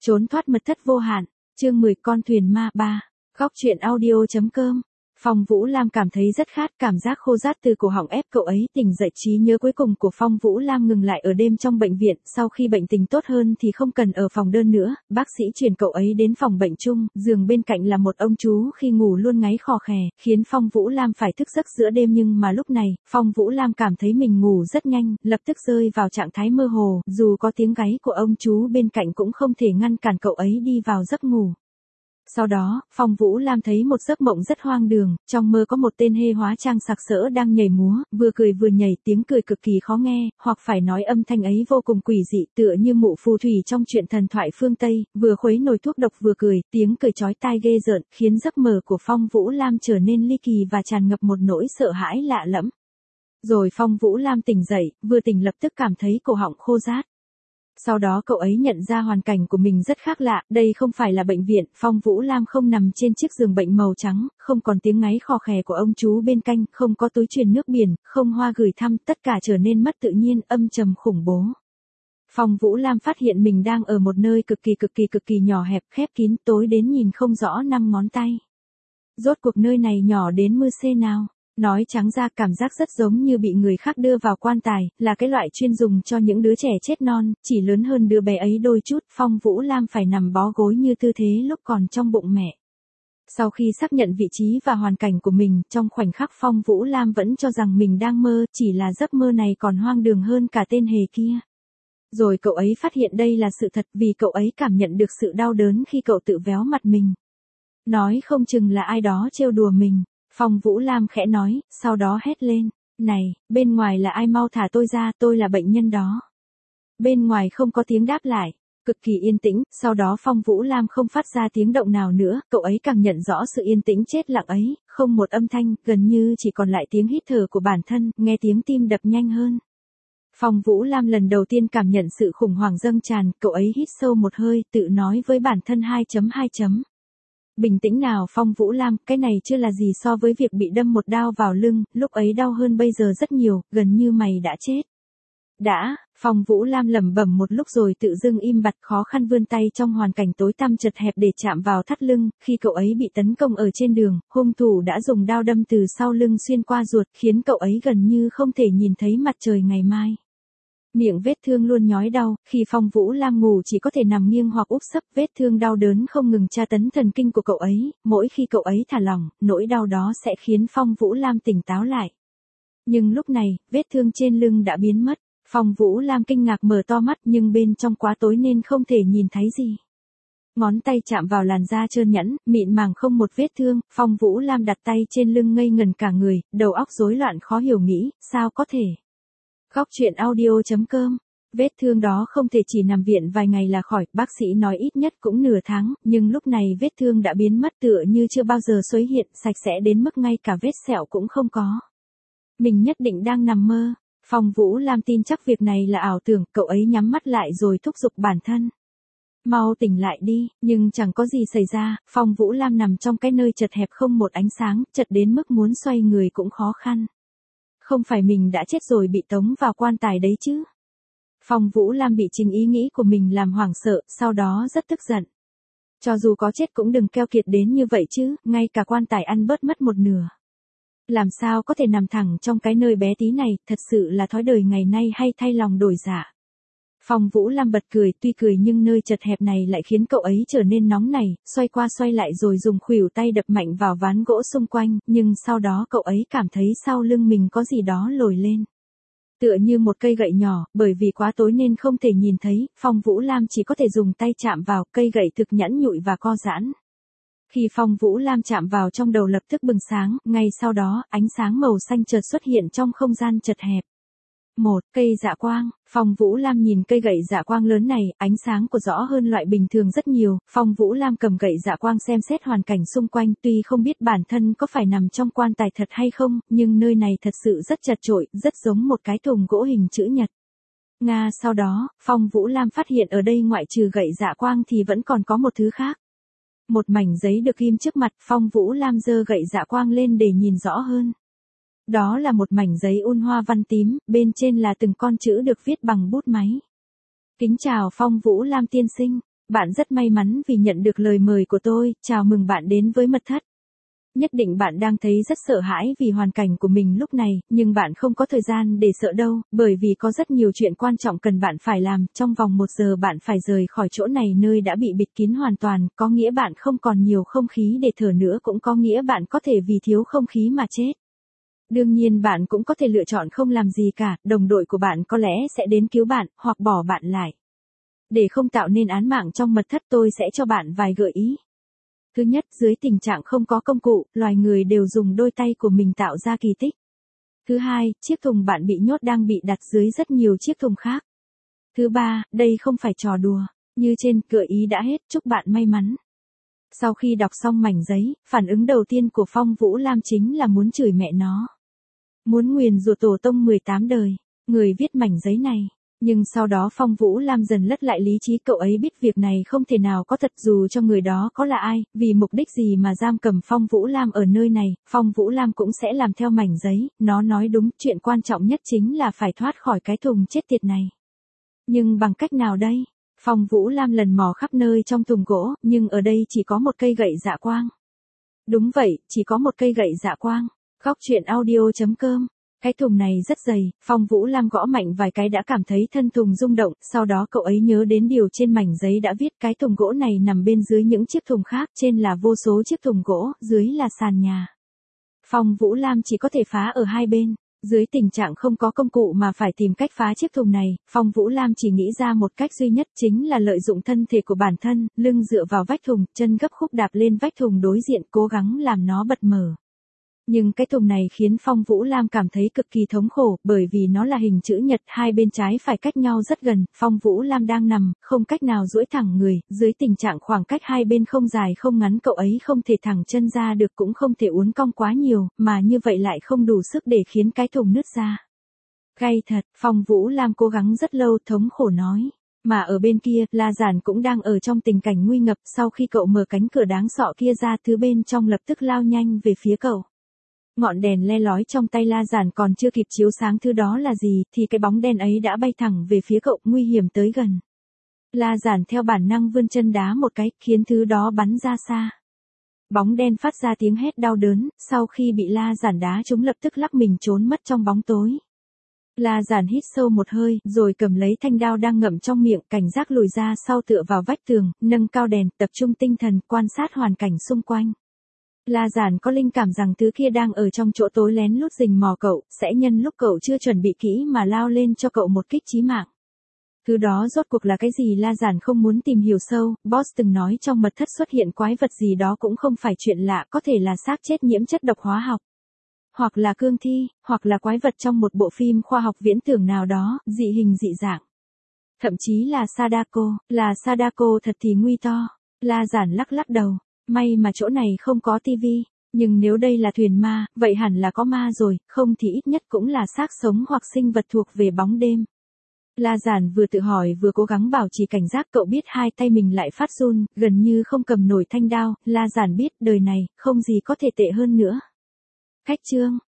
Trốn thoát mật thất vô hạn, chương 10 con thuyền ma 3, góc truyện audio.com. Phong Vũ Lam cảm thấy rất khát, cảm giác khô rát từ cổ họng ép cậu ấy tỉnh dậy. Trí nhớ cuối cùng của Phong Vũ Lam ngừng lại ở đêm trong bệnh viện, sau khi bệnh tình tốt hơn thì không cần ở phòng đơn nữa, bác sĩ chuyển cậu ấy đến phòng bệnh chung, giường bên cạnh là một ông chú khi ngủ luôn ngáy khò khè, khiến Phong Vũ Lam phải thức giấc giữa đêm. Nhưng mà lúc này, Phong Vũ Lam cảm thấy mình ngủ rất nhanh, lập tức rơi vào trạng thái mơ hồ, dù có tiếng gáy của ông chú bên cạnh cũng không thể ngăn cản cậu ấy đi vào giấc ngủ. Sau đó, Phong Vũ Lam thấy một giấc mộng rất hoang đường, trong mơ có một tên hê hóa trang sặc sỡ đang nhảy múa, vừa cười vừa nhảy, tiếng cười cực kỳ khó nghe, hoặc phải nói âm thanh ấy vô cùng quỷ dị, tựa như mụ phù thủy trong truyện thần thoại phương Tây, vừa khuấy nồi thuốc độc vừa cười, tiếng cười chói tai ghê rợn, khiến giấc mơ của Phong Vũ Lam trở nên ly kỳ và tràn ngập một nỗi sợ hãi lạ lẫm. Rồi Phong Vũ Lam tỉnh dậy, vừa tỉnh lập tức cảm thấy cổ họng khô rát. Sau đó cậu ấy nhận ra hoàn cảnh của mình rất khác lạ, đây không phải là bệnh viện, Phong Vũ Lam không nằm trên chiếc giường bệnh màu trắng, không còn tiếng ngáy khò khè của ông chú bên cạnh, không có túi truyền nước biển, không hoa gửi thăm, tất cả trở nên mất tự nhiên, âm trầm khủng bố. Phong Vũ Lam phát hiện mình đang ở một nơi cực kỳ nhỏ hẹp, khép kín, tối đến nhìn không rõ 5 ngón tay. Rốt cuộc nơi này nhỏ đến mưa xê nào? Nói trắng ra cảm giác rất giống như bị người khác đưa vào quan tài, là cái loại chuyên dùng cho những đứa trẻ chết non, chỉ lớn hơn đứa bé ấy đôi chút. Phong Vũ Lam phải nằm bó gối như tư thế lúc còn trong bụng mẹ. Sau khi xác nhận vị trí và hoàn cảnh của mình, trong khoảnh khắc Phong Vũ Lam vẫn cho rằng mình đang mơ, chỉ là giấc mơ này còn hoang đường hơn cả tên hề kia. Rồi cậu ấy phát hiện đây là sự thật vì cậu ấy cảm nhận được sự đau đớn khi cậu tự véo mặt mình. Nói không chừng là ai đó trêu đùa mình. Phong Vũ Lam khẽ nói, sau đó hét lên, này, bên ngoài là ai, mau thả tôi ra, tôi là bệnh nhân đó. Bên ngoài không có tiếng đáp lại, cực kỳ yên tĩnh, sau đó Phong Vũ Lam không phát ra tiếng động nào nữa, cậu ấy cảm nhận rõ sự yên tĩnh chết lặng ấy, không một âm thanh, gần như chỉ còn lại tiếng hít thở của bản thân, nghe tiếng tim đập nhanh hơn. Phong Vũ Lam lần đầu tiên cảm nhận sự khủng hoảng dâng tràn, cậu ấy hít sâu một hơi, tự nói với bản thân 2.2. Bình tĩnh nào Phong Vũ Lam, cái này chưa là gì so với việc bị đâm một đao vào lưng, lúc ấy đau hơn bây giờ rất nhiều, gần như mày đã chết. Đã, Phong Vũ Lam lẩm bẩm một lúc rồi tự dưng im bặt, khó khăn vươn tay trong hoàn cảnh tối tăm chật hẹp để chạm vào thắt lưng, khi cậu ấy bị tấn công ở trên đường, hung thủ đã dùng đao đâm từ sau lưng xuyên qua ruột, khiến cậu ấy gần như không thể nhìn thấy mặt trời ngày mai. Miệng vết thương luôn nhói đau, khi Phong Vũ Lam ngủ chỉ có thể nằm nghiêng hoặc úp sấp, vết thương đau đớn không ngừng tra tấn thần kinh của cậu ấy, mỗi khi cậu ấy thả lỏng, nỗi đau đó sẽ khiến Phong Vũ Lam tỉnh táo lại. Nhưng lúc này, vết thương trên lưng đã biến mất, Phong Vũ Lam kinh ngạc mở to mắt nhưng bên trong quá tối nên không thể nhìn thấy gì. Ngón tay chạm vào làn da trơn nhẵn, mịn màng không một vết thương, Phong Vũ Lam đặt tay trên lưng ngây ngần cả người, đầu óc rối loạn khó hiểu nghĩ, sao có thể. Góc truyện audio.com. Vết thương đó không thể chỉ nằm viện vài ngày là khỏi, bác sĩ nói ít nhất cũng nửa tháng, nhưng lúc này vết thương đã biến mất tựa như chưa bao giờ xuất hiện, sạch sẽ đến mức ngay cả vết sẹo cũng không có. Mình nhất định đang nằm mơ. Phong Vũ Lam tin chắc việc này là ảo tưởng, cậu ấy nhắm mắt lại rồi thúc giục bản thân. Mau tỉnh lại đi, nhưng chẳng có gì xảy ra, Phong Vũ Lam nằm trong cái nơi chật hẹp không một ánh sáng, chật đến mức muốn xoay người cũng khó khăn. Không phải mình đã chết rồi bị tống vào quan tài đấy chứ. Phong Vũ Lam bị chính ý nghĩ của mình làm hoảng sợ, sau đó rất tức giận. Cho dù có chết cũng đừng keo kiệt đến như vậy chứ, ngay cả quan tài ăn bớt mất một nửa. Làm sao có thể nằm thẳng trong cái nơi bé tí này, thật sự là thói đời ngày nay hay thay lòng đổi dạ. Phong Vũ Lam bật cười, tuy cười nhưng nơi chật hẹp này lại khiến cậu ấy trở nên nóng nảy, xoay qua xoay lại rồi dùng khuỷu tay đập mạnh vào ván gỗ xung quanh, nhưng sau đó cậu ấy cảm thấy sau lưng mình có gì đó lồi lên. Tựa như một cây gậy nhỏ, bởi vì quá tối nên không thể nhìn thấy, Phong Vũ Lam chỉ có thể dùng tay chạm vào, cây gậy thực nhẵn nhụi và co giãn. Khi Phong Vũ Lam chạm vào trong đầu lập tức bừng sáng, ngay sau đó, ánh sáng màu xanh chợt xuất hiện trong không gian chật hẹp. Cây dạ quang, Phong Vũ Lam nhìn cây gậy dạ quang lớn này, ánh sáng của rõ hơn loại bình thường rất nhiều, Phong Vũ Lam cầm gậy dạ quang xem xét hoàn cảnh xung quanh, tuy không biết bản thân có phải nằm trong quan tài thật hay không, nhưng nơi này thật sự rất chật chội, rất giống một cái thùng gỗ hình chữ nhật. Sau đó, Phong Vũ Lam phát hiện ở đây ngoại trừ gậy dạ quang thì vẫn còn có một thứ khác. Một mảnh giấy được ghim trước mặt, Phong Vũ Lam giơ gậy dạ quang lên để nhìn rõ hơn. Đó là một mảnh giấy un hoa văn tím, bên trên là từng con chữ được viết bằng bút máy. Kính chào Phong Vũ Lam tiên sinh. Bạn rất may mắn vì nhận được lời mời của tôi, chào mừng bạn đến với mật thất. Nhất định bạn đang thấy rất sợ hãi vì hoàn cảnh của mình lúc này, nhưng bạn không có thời gian để sợ đâu, bởi vì có rất nhiều chuyện quan trọng cần bạn phải làm, trong vòng 1 giờ bạn phải rời khỏi chỗ này nơi đã bị bịt kín hoàn toàn, có nghĩa bạn không còn nhiều không khí để thở nữa, cũng có nghĩa bạn có thể vì thiếu không khí mà chết. Đương nhiên bạn cũng có thể lựa chọn không làm gì cả, đồng đội của bạn có lẽ sẽ đến cứu bạn, hoặc bỏ bạn lại. Để không tạo nên án mạng trong mật thất, tôi sẽ cho bạn vài gợi ý. Thứ nhất, dưới tình trạng không có công cụ, loài người đều dùng đôi tay của mình tạo ra kỳ tích. Thứ hai, chiếc thùng bạn bị nhốt đang bị đặt dưới rất nhiều chiếc thùng khác. Thứ ba, đây không phải trò đùa. Như trên, gợi ý đã hết, chúc bạn may mắn. Sau khi đọc xong mảnh giấy, phản ứng đầu tiên của Phong Vũ Lam chính là muốn chửi mẹ nó. Muốn nguyền rủa tổ tông 18 đời, người viết mảnh giấy này. Nhưng sau đó Phong Vũ Lam dần lất lại lý trí, cậu ấy biết việc này không thể nào có thật dù cho người đó có là ai, vì mục đích gì mà giam cầm Phong Vũ Lam ở nơi này, Phong Vũ Lam cũng sẽ làm theo mảnh giấy, nó nói đúng, chuyện quan trọng nhất chính là phải thoát khỏi cái thùng chết tiệt này. Nhưng bằng cách nào đây? Phong Vũ Lam lần mò khắp nơi trong thùng gỗ, nhưng ở đây chỉ có một cây gậy dạ quang. Đúng vậy, chỉ có một cây gậy dạ quang. Góc truyện audio.com. Cái thùng này rất dày, Phong Vũ Lam gõ mạnh vài cái đã cảm thấy thân thùng rung động, sau đó cậu ấy nhớ đến điều trên mảnh giấy đã viết, cái thùng gỗ này nằm bên dưới những chiếc thùng khác, trên là vô số chiếc thùng gỗ, dưới là sàn nhà. Phong Vũ Lam chỉ có thể phá ở hai bên. Dưới tình trạng không có công cụ mà phải tìm cách phá chiếc thùng này, Phong Vũ Lam chỉ nghĩ ra một cách duy nhất, chính là lợi dụng thân thể của bản thân, lưng dựa vào vách thùng, chân gấp khúc đạp lên vách thùng đối diện, cố gắng làm nó bật mở. Nhưng cái thùng này khiến Phong Vũ Lam cảm thấy cực kỳ thống khổ, bởi vì nó là hình chữ nhật, hai bên trái phải cách nhau rất gần, Phong Vũ Lam đang nằm, không cách nào duỗi thẳng người, dưới tình trạng khoảng cách hai bên không dài không ngắn, cậu ấy không thể thẳng chân ra được cũng không thể uốn cong quá nhiều, mà như vậy lại không đủ sức để khiến cái thùng nứt ra. Gay thật, Phong Vũ Lam cố gắng rất lâu, thống khổ nói. Mà ở bên kia, La Giản cũng đang ở trong tình cảnh nguy ngập, sau khi cậu mở cánh cửa đáng sợ kia ra, thứ bên trong lập tức lao nhanh về phía cậu. Ngọn đèn le lói trong tay La Giản còn chưa kịp chiếu sáng thứ đó là gì, thì cái bóng đen ấy đã bay thẳng về phía cậu, nguy hiểm tới gần. La Giản theo bản năng vươn chân đá một cái, khiến thứ đó bắn ra xa. Bóng đen phát ra tiếng hét đau đớn, sau khi bị La Giản đá chúng lập tức lắc mình trốn mất trong bóng tối. La Giản hít sâu một hơi, rồi cầm lấy thanh đao đang ngậm trong miệng, cảnh giác lùi ra sau tựa vào vách tường, nâng cao đèn, tập trung tinh thần, quan sát hoàn cảnh xung quanh. La Giản có linh cảm rằng thứ kia đang ở trong chỗ tối lén lút rình mò cậu, sẽ nhân lúc cậu chưa chuẩn bị kỹ mà lao lên cho cậu một kích chí mạng. Thứ đó rốt cuộc là cái gì La Giản không muốn tìm hiểu sâu, Boss từng nói trong mật thất xuất hiện quái vật gì đó cũng không phải chuyện lạ, có thể là xác chết nhiễm chất độc hóa học. Hoặc là cương thi, hoặc là quái vật trong một bộ phim khoa học viễn tưởng nào đó, dị hình dị dạng. Thậm chí là Sadako thật thì nguy to. La Giản lắc lắc đầu. May mà chỗ này không có tivi, nhưng nếu đây là thuyền ma, vậy hẳn là có ma rồi, không thì ít nhất cũng là xác sống hoặc sinh vật thuộc về bóng đêm. La Giản vừa tự hỏi vừa cố gắng bảo trì cảnh giác, cậu biết hai tay mình lại phát run, gần như không cầm nổi thanh đao, La Giản biết đời này, không gì có thể tệ hơn nữa. Cách chương